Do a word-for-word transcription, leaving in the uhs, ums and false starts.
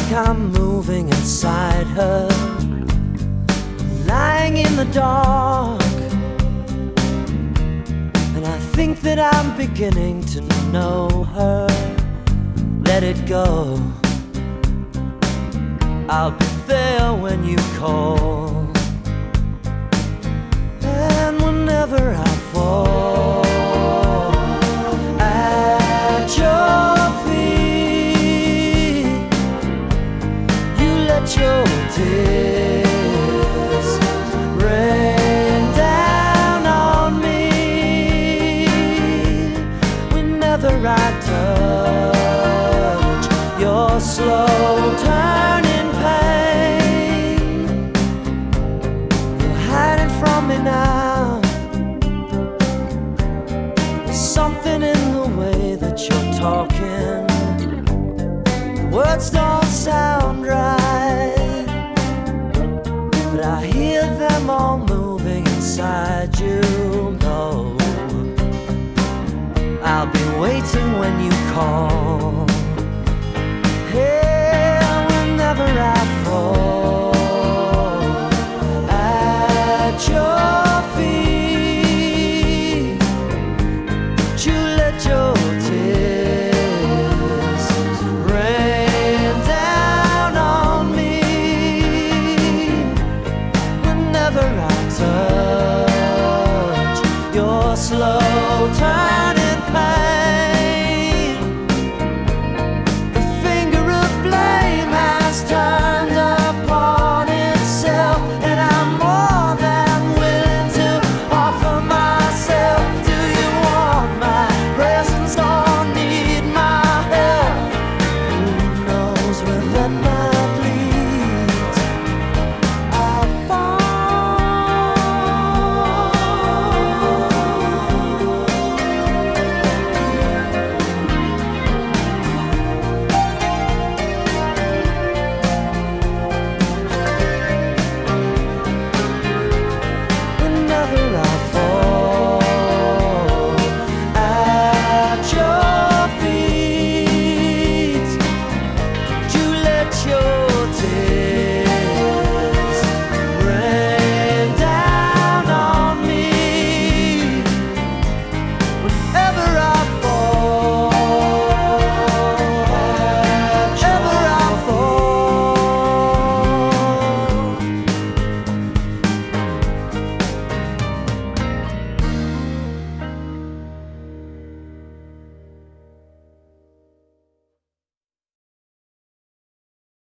like I'm moving inside her, lying in the dark. And I think that I'm beginning to know her. Let it go, I'll be there when you call. And whenever I fall at your feet, you let your tears rain down on me. Whenever I touch your slow turning pain, you're hiding from me now. There's something in the way that you're talking. The words don't sound right, but I hear them all moving inside you. No, I'll be waiting when you call. Hey.